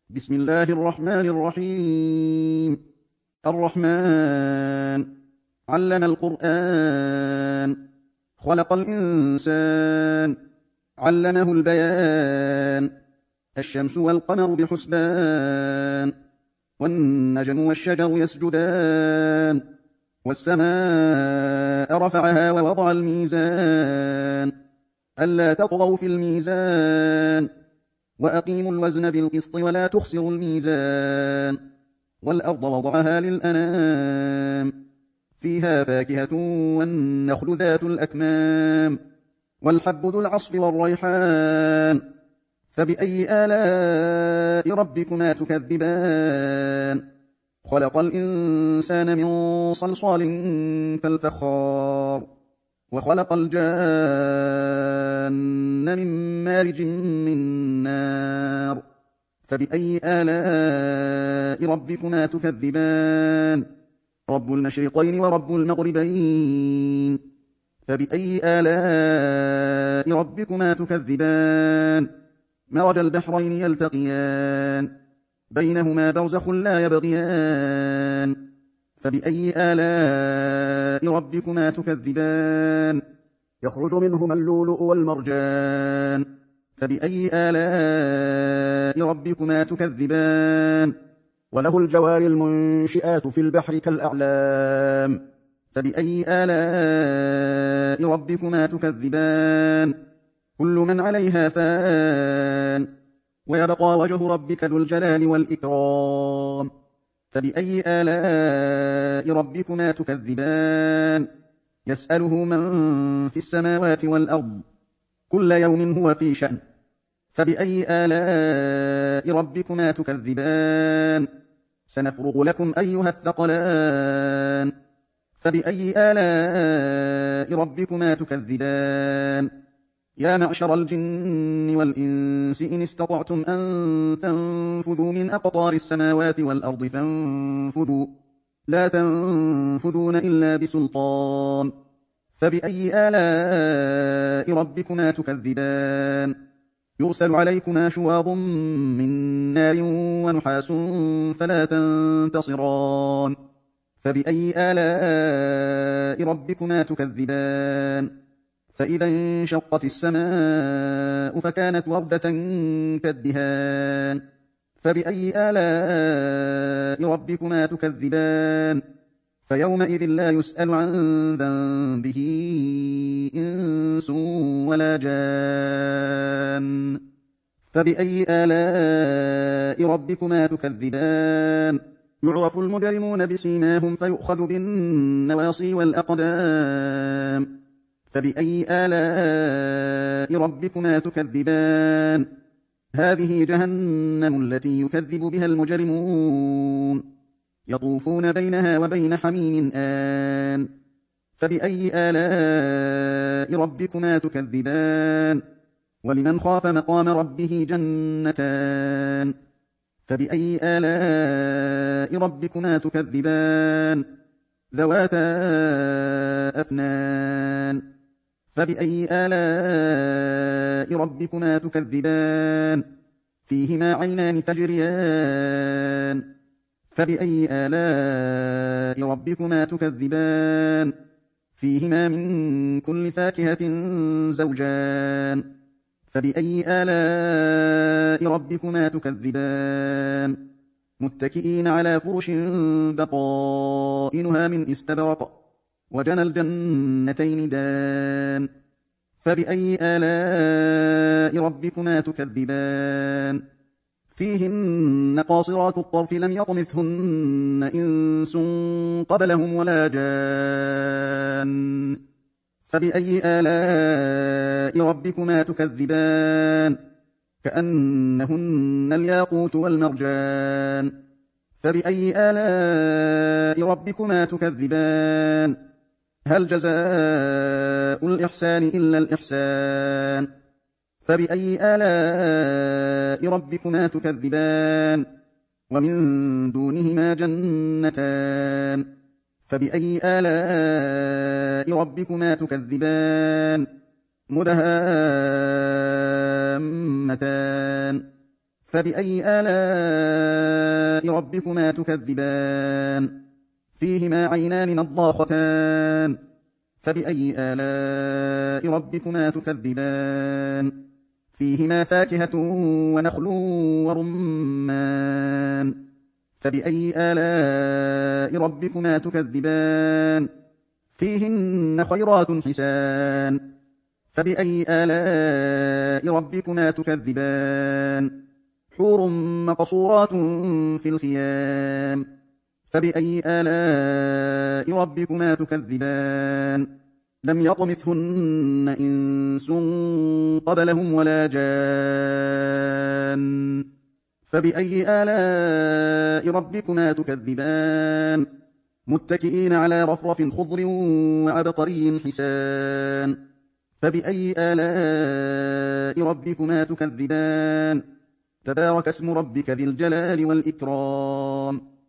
بسم الله الرحمن الرحيم. الرحمن علم القرآن، خلق الإنسان، علمه البيان. الشمس والقمر بحسبان، والنجم والشجر يسجدان، والسماء رفعها ووضع الميزان ألا تطغوا في الميزان، وأقيموا الوزن بالقسط ولا تخسروا الميزان. والأرض وضعها للأنام، فيها فاكهة والنخل ذات الأكمام، والحب ذو العصف والريحان. فبأي آلاء ربكما تكذبان؟ خلق الإنسان من صلصال كالفخار، وخلق الجان من مارج من نار. فبأي آلاء ربكما تكذبان؟ رب المشرقين ورب المغربين. فبأي آلاء ربكما تكذبان؟ مرج البحرين يلتقيان، بينهما برزخ لا يبغيان. فبأي آلاء ربكما تكذبان؟ يخرج منهما اللؤلؤ والمرجان. فبأي آلاء ربكما تكذبان؟ وله الجوار المنشآت في البحر كالأعلام. فبأي آلاء ربكما تكذبان؟ كل من عليها فان، ويبقى وجه ربك ذو الجلال والإكرام. فبأي آلاء ربكما تكذبان؟ يسأله من في السماوات والأرض، كل يوم هو في شأن. فبأي آلاء ربكما تكذبان؟ سنفرغ لكم أيها الثقلان. فبأي آلاء ربكما تكذبان؟ يا معشر الجن والإنس إن استطعتم أن تنفذوا من أقطار السماوات والأرض فانفذوا، لا تنفذون إلا بسلطان. فبأي آلاء ربكما تكذبان؟ يرسل عليكما شواظ من نار ونحاس فلا تنتصران. فبأي آلاء ربكما تكذبان؟ فإذا انشقت السماء فكانت وردة كالدهان. فبأي آلاء ربكما تكذبان؟ فيومئذ لا يسأل عن ذنبه إنس ولا جان. فبأي آلاء ربكما تكذبان؟ يعرف المجرمون بسيماهم فيؤخذ بالنواصي والأقدام. فبأي آلاء ربكما تكذبان؟ هذه جهنم التي يكذب بها المجرمون، يطوفون بينها وبين حميم آن. فبأي آلاء ربكما تكذبان؟ ولمن خاف مقام ربه جنتان. فبأي آلاء ربكما تكذبان؟ ذواتا أفنان. فبأي آلاء ربكما تكذبان؟ فيهما عينان تجريان. فبأي آلاء ربكما تكذبان؟ فيهما من كل فاكهة زوجان. فبأي آلاء ربكما تكذبان؟ متكئين على فرش بطائنها من استبرق، وجنى الجنتين دان. فبأي آلاء ربكما تكذبان؟ فيهن قاصرات الطرف لم يطمثهن إنس قبلهم ولا جان. فبأي آلاء ربكما تكذبان؟ كأنهن الياقوت والمرجان. فبأي آلاء ربكما تكذبان؟ هل جزاء الإحسان إلا الإحسان؟ فبأي آلاء ربكما تكذبان؟ ومن دونهما جنتان. فبأي آلاء ربكما تكذبان؟ مدهامتان. فبأي آلاء ربكما تكذبان فيهما عينان نضاختان فبأي آلاء ربكما تكذبان فيهما فاكهة ونخل ورمان فبأي آلاء ربكما تكذبان فيهن خيرات حسان فبأي آلاء ربكما تكذبان حور مقصورات في الخيام فبأي آلاء ربكما تكذبان لم يطمثهن إنس قبلهم ولا جان فبأي آلاء ربكما تكذبان متكئين على رفرف خضر وعبقري حسان فبأي آلاء ربكما تكذبان تبارك اسم ربك ذي الجلال والإكرام